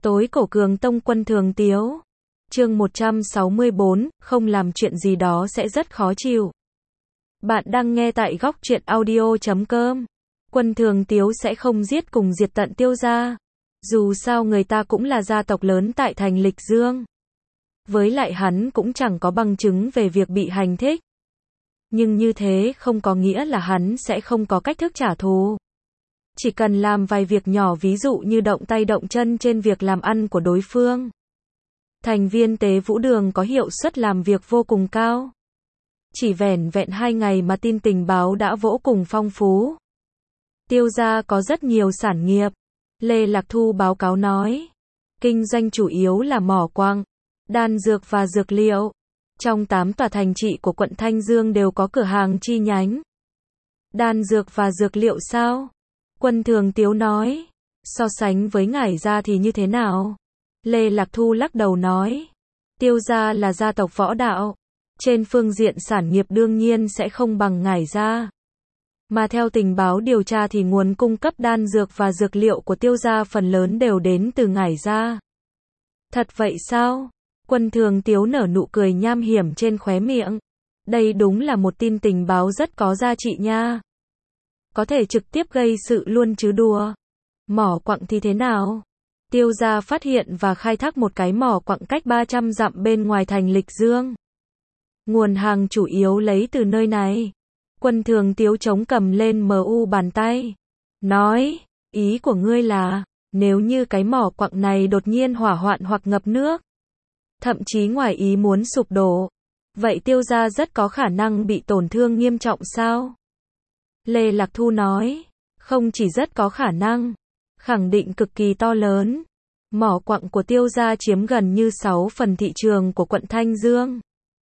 Tối cổ Cường Tông Quân Thường Tiếu. Chương 164, không làm chuyện gì đó sẽ rất khó chịu. Bạn đang nghe tại góc truyện audio.com. Quân Thường Tiếu sẽ không giết cùng diệt tận Tiêu gia. Dù sao người ta cũng là gia tộc lớn tại thành Lịch Dương. Với lại hắn cũng chẳng có bằng chứng về việc bị hành thích. Nhưng như thế không có nghĩa là hắn sẽ không có cách thức trả thù. Chỉ cần làm vài việc nhỏ, ví dụ như động tay động chân trên việc làm ăn của đối phương. Thành viên Tế Vũ Đường có hiệu suất làm việc vô cùng cao. Chỉ vẻn vẹn 2 ngày mà tin tình báo đã vô cùng phong phú. Tiêu gia có rất nhiều sản nghiệp. Lê Lạc Thu báo cáo nói. Kinh doanh chủ yếu là mỏ quặng, đan dược và dược liệu. Trong 8 tòa thành trị của quận Thanh Dương đều có cửa hàng chi nhánh. Đan dược và dược liệu sao? Quân Thường Tiếu nói. So sánh với Ngải gia thì như thế nào? Lê Lạc Thu lắc đầu nói. Tiêu gia là gia tộc võ đạo. Trên phương diện sản nghiệp đương nhiên sẽ không bằng Ngải gia. Mà theo tình báo điều tra thì nguồn cung cấp đan dược và dược liệu của Tiêu gia phần lớn đều đến từ Ngải gia. Thật vậy sao? Quân Thường Tiếu nở nụ cười nham hiểm trên khóe miệng. Đây đúng là một tin tình báo rất có giá trị nha. Có thể trực tiếp gây sự luôn chứ đùa. Mỏ quặng thì thế nào? Tiêu gia phát hiện và khai thác một cái mỏ quặng cách 300 dặm bên ngoài thành Lịch Dương. Nguồn hàng chủ yếu lấy từ nơi này. Quân Thường Tiếu chống cầm lên mu bàn tay. Nói, ý của ngươi là, nếu như cái mỏ quặng này đột nhiên hỏa hoạn hoặc ngập nước, thậm chí ngoài ý muốn sụp đổ, vậy Tiêu gia rất có khả năng bị tổn thương nghiêm trọng sao? Lê Lạc Thu nói, không chỉ rất có khả năng, khẳng định cực kỳ to lớn. Mỏ quặng của Tiêu gia chiếm gần như 6 phần thị trường của quận Thanh Dương.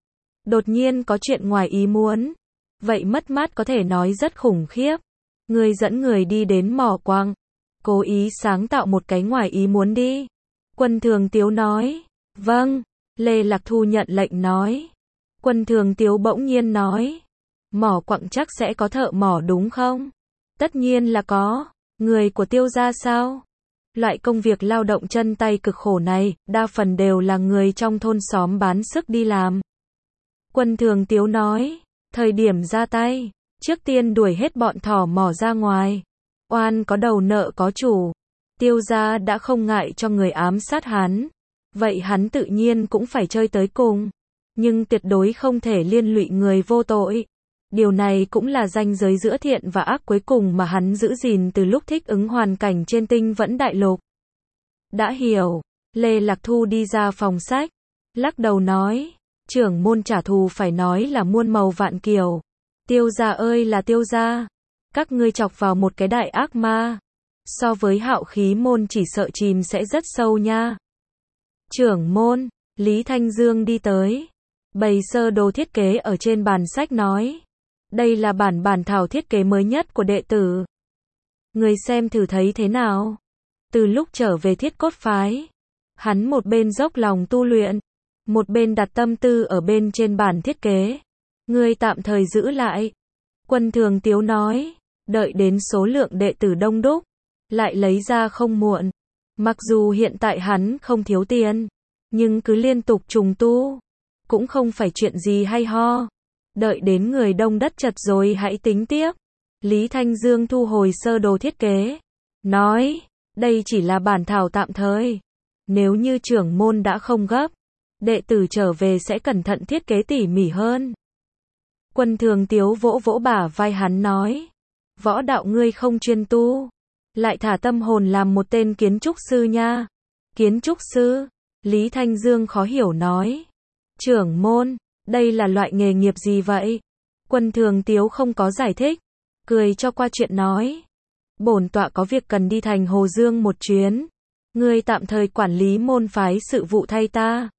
Đột nhiên có chuyện ngoài ý muốn, vậy mất mát có thể nói rất khủng khiếp. Ngươi dẫn người đi đến mỏ quặng, cố ý sáng tạo một cái ngoài ý muốn đi. Quân Thường Tiếu nói, vâng. Lê Lạc Thu nhận lệnh nói. Quân Thường Tiếu bỗng nhiên nói, mỏ quặng chắc sẽ có thợ mỏ đúng không? Tất nhiên là có. Người của Tiêu gia sao? Loại công việc lao động chân tay cực khổ này, đa phần đều là người trong thôn xóm bán sức đi làm. Quân Thường Tiếu nói, thời điểm ra tay, trước tiên đuổi hết bọn thỏ mỏ ra ngoài. Oan có đầu nợ có chủ. Tiêu gia đã không ngại cho người ám sát hắn. Vậy hắn tự nhiên cũng phải chơi tới cùng. Nhưng tuyệt đối không thể liên lụy người vô tội. Điều này cũng là ranh giới giữa thiện và ác cuối cùng mà hắn giữ gìn từ lúc thích ứng hoàn cảnh trên Tinh Vẫn Đại Lục. Đã hiểu. Lê Lạc Thu đi ra phòng sách, lắc đầu nói, trưởng môn trả thù phải nói là muôn màu vạn kiểu. Tiêu gia ơi là Tiêu gia, các ngươi chọc vào một cái đại ác ma. So với Hạo Khí môn chỉ sợ chìm sẽ rất sâu nha. Trưởng môn, Lý Thanh Dương đi tới, bày sơ đồ thiết kế ở trên bàn sách nói. Đây là bản thảo thiết kế mới nhất của đệ tử. Người xem thử thấy thế nào? Từ lúc trở về Thiết Cốt phái, hắn một bên dốc lòng tu luyện, một bên đặt tâm tư ở bên trên bản thiết kế. Ngươi tạm thời giữ lại. Quân Thường Tiếu nói, đợi đến số lượng đệ tử đông đúc, lại lấy ra không muộn. Mặc dù hiện tại hắn không thiếu tiền, nhưng cứ liên tục trùng tu, cũng không phải chuyện gì hay ho. Đợi đến người đông đất chật rồi hãy tính tiếp. Lý Thanh Dương thu hồi sơ đồ thiết kế, nói, đây chỉ là bản thảo tạm thời. Nếu như trưởng môn đã không gấp, đệ tử trở về sẽ cẩn thận thiết kế tỉ mỉ hơn. Quân Thường Tiếu vỗ vỗ bả vai hắn nói, võ đạo ngươi không chuyên tu, lại thả tâm hồn làm một tên kiến trúc sư nha. Kiến trúc sư? Lý Thanh Dương khó hiểu nói. Trưởng môn, đây là loại nghề nghiệp gì vậy? Quân Thường Tiếu không có giải thích, cười cho qua chuyện nói. Bổn tọa có việc cần đi thành Hồ Dương một chuyến. Ngươi tạm thời quản lý môn phái sự vụ thay ta.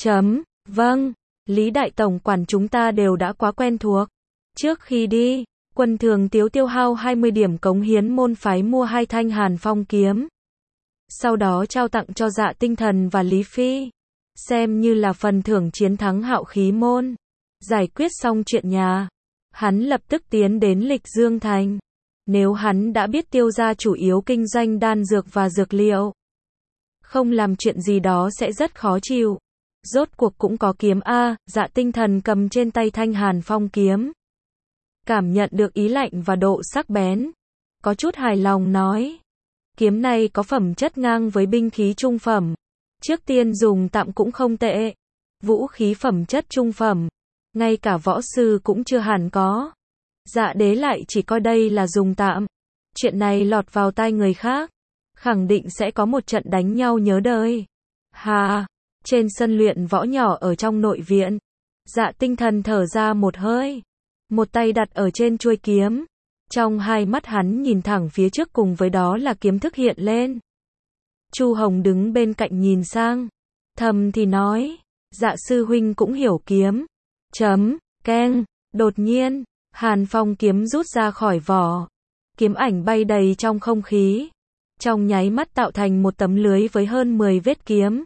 Vâng, Lý Đại Tổng quản chúng ta đều đã quá quen thuộc. Trước khi đi, Quân Thường Tiếu tiêu hao 20 điểm cống hiến môn phái mua 2 thanh Hàn Phong kiếm. Sau đó trao tặng cho Dạ Tinh Thần và Lý Phi. Xem như là phần thưởng chiến thắng Hạo Khí môn. Giải quyết xong chuyện nhà, hắn lập tức tiến đến Lịch Dương thành. Nếu hắn đã biết Tiêu gia chủ yếu kinh doanh đan dược và dược liệu, không làm chuyện gì đó sẽ rất khó chịu. Rốt cuộc cũng có kiếm a, Dạ Tinh Thần cầm trên tay thanh hàn phong kiếm. Cảm nhận được ý lạnh và độ sắc bén. Có chút hài lòng nói. Kiếm này có phẩm chất ngang với binh khí trung phẩm. Trước tiên dùng tạm cũng không tệ. Vũ khí phẩm chất trung phẩm. Ngay cả võ sư cũng chưa hẳn có. Dạ đế lại chỉ coi đây là dùng tạm. Chuyện này lọt vào tai người khác. Khẳng định sẽ có một trận đánh nhau nhớ đời. Hà, trên sân luyện võ nhỏ ở trong nội viện. Dạ Tinh Thần thở ra một hơi. Một tay đặt ở trên chuôi kiếm. Trong hai mắt hắn nhìn thẳng phía trước cùng với đó là kiếm thức hiện lên. Chu Hồng đứng bên cạnh nhìn sang. Thầm thì nói. Dạ sư huynh cũng hiểu kiếm. Keng. Đột nhiên, hàn phong kiếm rút ra khỏi vỏ. Kiếm ảnh bay đầy trong không khí. Trong nháy mắt tạo thành một tấm lưới với hơn 10 vết kiếm.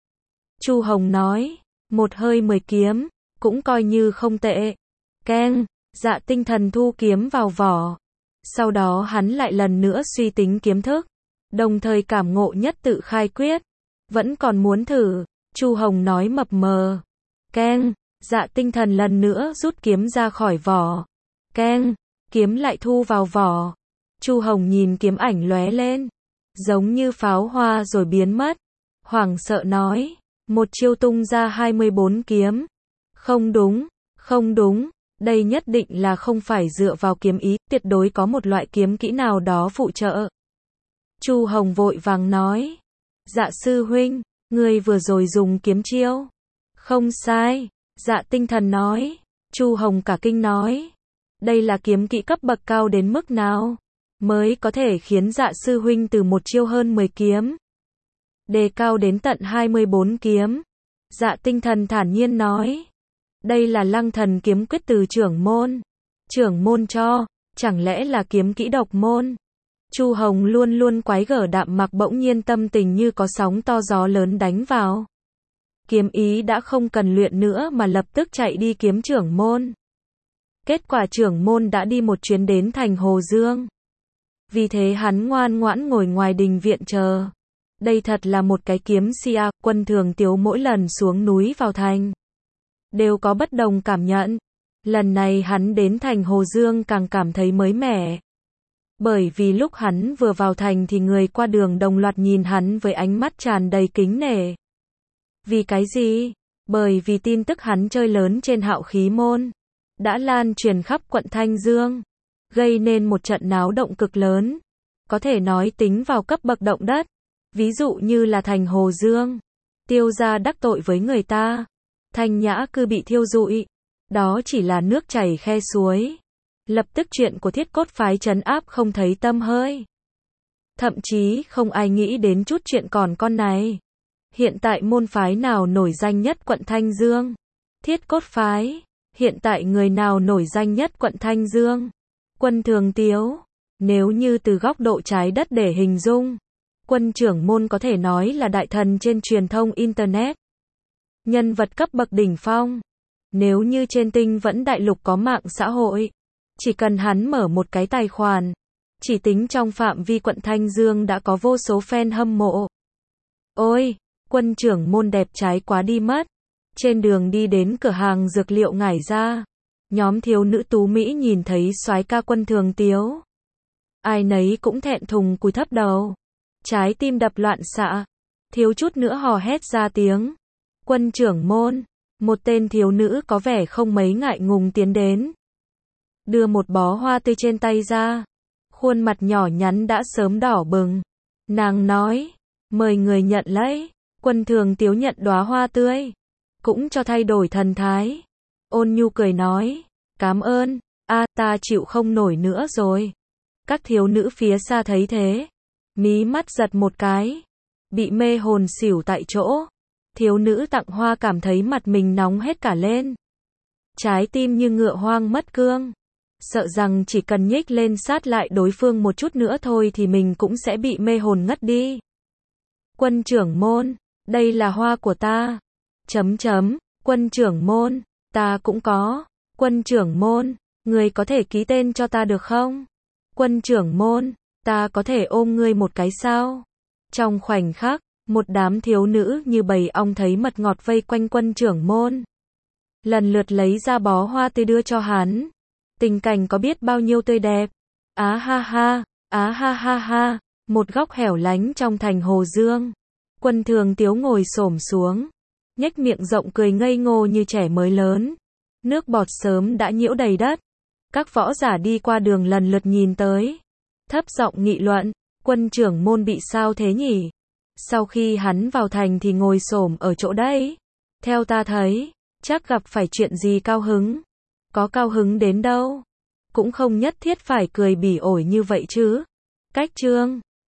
Chu Hồng nói. Một hơi 10 kiếm. Cũng coi như không tệ. Keng. Dạ Tinh Thần thu kiếm vào vỏ. Sau đó hắn lại lần nữa suy tính kiếm thức. Đồng thời cảm ngộ nhất tự khai quyết. Vẫn còn muốn thử. Chu Hồng nói mập mờ. Keng. Dạ Tinh Thần lần nữa rút kiếm ra khỏi vỏ. Keng. Kiếm lại thu vào vỏ. Chu Hồng nhìn kiếm ảnh lóe lên. Giống như pháo hoa rồi biến mất. Hoảng sợ nói. Một chiêu tung ra 24 kiếm. Không đúng. Đây nhất định là không phải dựa vào kiếm ý, tuyệt đối có một loại kiếm kỹ nào đó phụ trợ. Chu Hồng vội vàng nói. Dạ sư huynh, ngươi vừa rồi dùng kiếm chiêu. Không sai. Dạ Tinh Thần nói. Chu Hồng cả kinh nói. Đây là kiếm kỹ cấp bậc cao đến mức nào? Mới có thể khiến dạ sư huynh từ một chiêu hơn 10 kiếm. Đề cao đến tận 24 kiếm. Dạ Tinh Thần thản nhiên nói. Đây là Lăng Thần kiếm quyết từ trưởng môn. Trưởng môn cho, chẳng lẽ là kiếm kỹ độc môn? Chu Hồng luôn luôn quái gở đạm mặc bỗng nhiên tâm tình như có sóng to gió lớn đánh vào. Kiếm ý đã không cần luyện nữa mà lập tức chạy đi kiếm trưởng môn. Kết quả trưởng môn đã đi một chuyến đến thành Hồ Dương. Vì thế hắn ngoan ngoãn ngồi ngoài đình viện chờ. Đây thật là một cái kiếm si a, Quân Thường Tiếu mỗi lần xuống núi vào thành. Đều có bất đồng cảm nhận. Lần này hắn đến thành Hồ Dương càng cảm thấy mới mẻ. Bởi vì lúc hắn vừa vào thành thì người qua đường đồng loạt nhìn hắn với ánh mắt tràn đầy kính nể. Vì cái gì? Bởi vì tin tức hắn chơi lớn trên Hạo Khí Môn đã lan truyền khắp quận Thanh Dương, gây nên một trận náo động cực lớn. Có thể nói tính vào cấp bậc động đất. Ví dụ như là thành Hồ Dương, Tiêu gia đắc tội với người ta, Thanh Nhã Cư bị thiêu rụi. Đó chỉ là nước chảy khe suối. Lập tức chuyện của Thiết Cốt phái trấn áp không thấy tăm hơi. Thậm chí không ai nghĩ đến chút chuyện còn con này. Hiện tại môn phái nào nổi danh nhất quận Thanh Dương? Thiết Cốt phái. Hiện tại người nào nổi danh nhất quận Thanh Dương? Quân Thường Tiếu. Nếu như từ góc độ trái đất để hình dung, Quân trưởng môn có thể nói là đại thần trên truyền thông Internet. Nhân vật cấp bậc đỉnh phong. Nếu như trên tinh vẫn đại lục có mạng xã hội, chỉ cần hắn mở một cái tài khoản, chỉ tính trong phạm vi quận Thanh Dương đã có vô số fan hâm mộ. Ôi, Quân trưởng môn đẹp trái quá đi mất. Trên đường đi đến cửa hàng dược liệu ngải ra, nhóm thiếu nữ tú Mỹ nhìn thấy soái ca Quân Thường Tiếu. Ai nấy cũng thẹn thùng cúi thấp đầu. Trái tim đập loạn xạ. Thiếu chút nữa hò hét ra tiếng. Quân trưởng môn. Một tên thiếu nữ có vẻ không mấy ngại ngùng tiến đến. Đưa một bó hoa tươi trên tay ra. Khuôn mặt nhỏ nhắn đã sớm đỏ bừng. Nàng nói. Mời người nhận lấy. Quân Thường Tiếu nhận đóa hoa tươi. Cũng cho thay đổi thần thái. Ôn nhu cười nói. Cảm ơn. Ta chịu không nổi nữa rồi. Các thiếu nữ phía xa thấy thế. Mí mắt giật một cái. Bị mê hồn xỉu tại chỗ. Thiếu nữ tặng hoa cảm thấy mặt mình nóng hết cả lên. Trái tim như ngựa hoang mất cương. Sợ rằng chỉ cần nhích lên sát lại đối phương một chút nữa thôi thì mình cũng sẽ bị mê hồn ngất đi. Quân trưởng môn, đây là hoa của ta. Quân trưởng môn, ta cũng có. Quân trưởng môn, người có thể ký tên cho ta được không? Quân trưởng môn, ta có thể ôm ngươi một cái sao? Trong khoảnh khắc, Một đám thiếu nữ như bầy ong thấy mật ngọt vây quanh quân trưởng môn. Lần lượt lấy ra bó hoa tươi đưa cho hắn. Tình cảnh có biết bao nhiêu tươi đẹp. Á ha ha, á ha ha ha. Một góc hẻo lánh trong thành Hồ Dương. Quân Thường Tiếu ngồi xổm xuống. Nhếch miệng rộng cười ngây ngô như trẻ mới lớn. Nước bọt sớm đã nhiễu đầy đất. Các võ giả đi qua đường lần lượt nhìn tới. Thấp giọng nghị luận, quân trưởng môn bị sao thế nhỉ? Sau khi hắn vào thành thì ngồi xổm ở chỗ đấy. Theo ta thấy, chắc gặp phải chuyện gì cao hứng. Có cao hứng đến đâu. Cũng không nhất thiết phải cười bỉ ổi như vậy chứ. Cách chương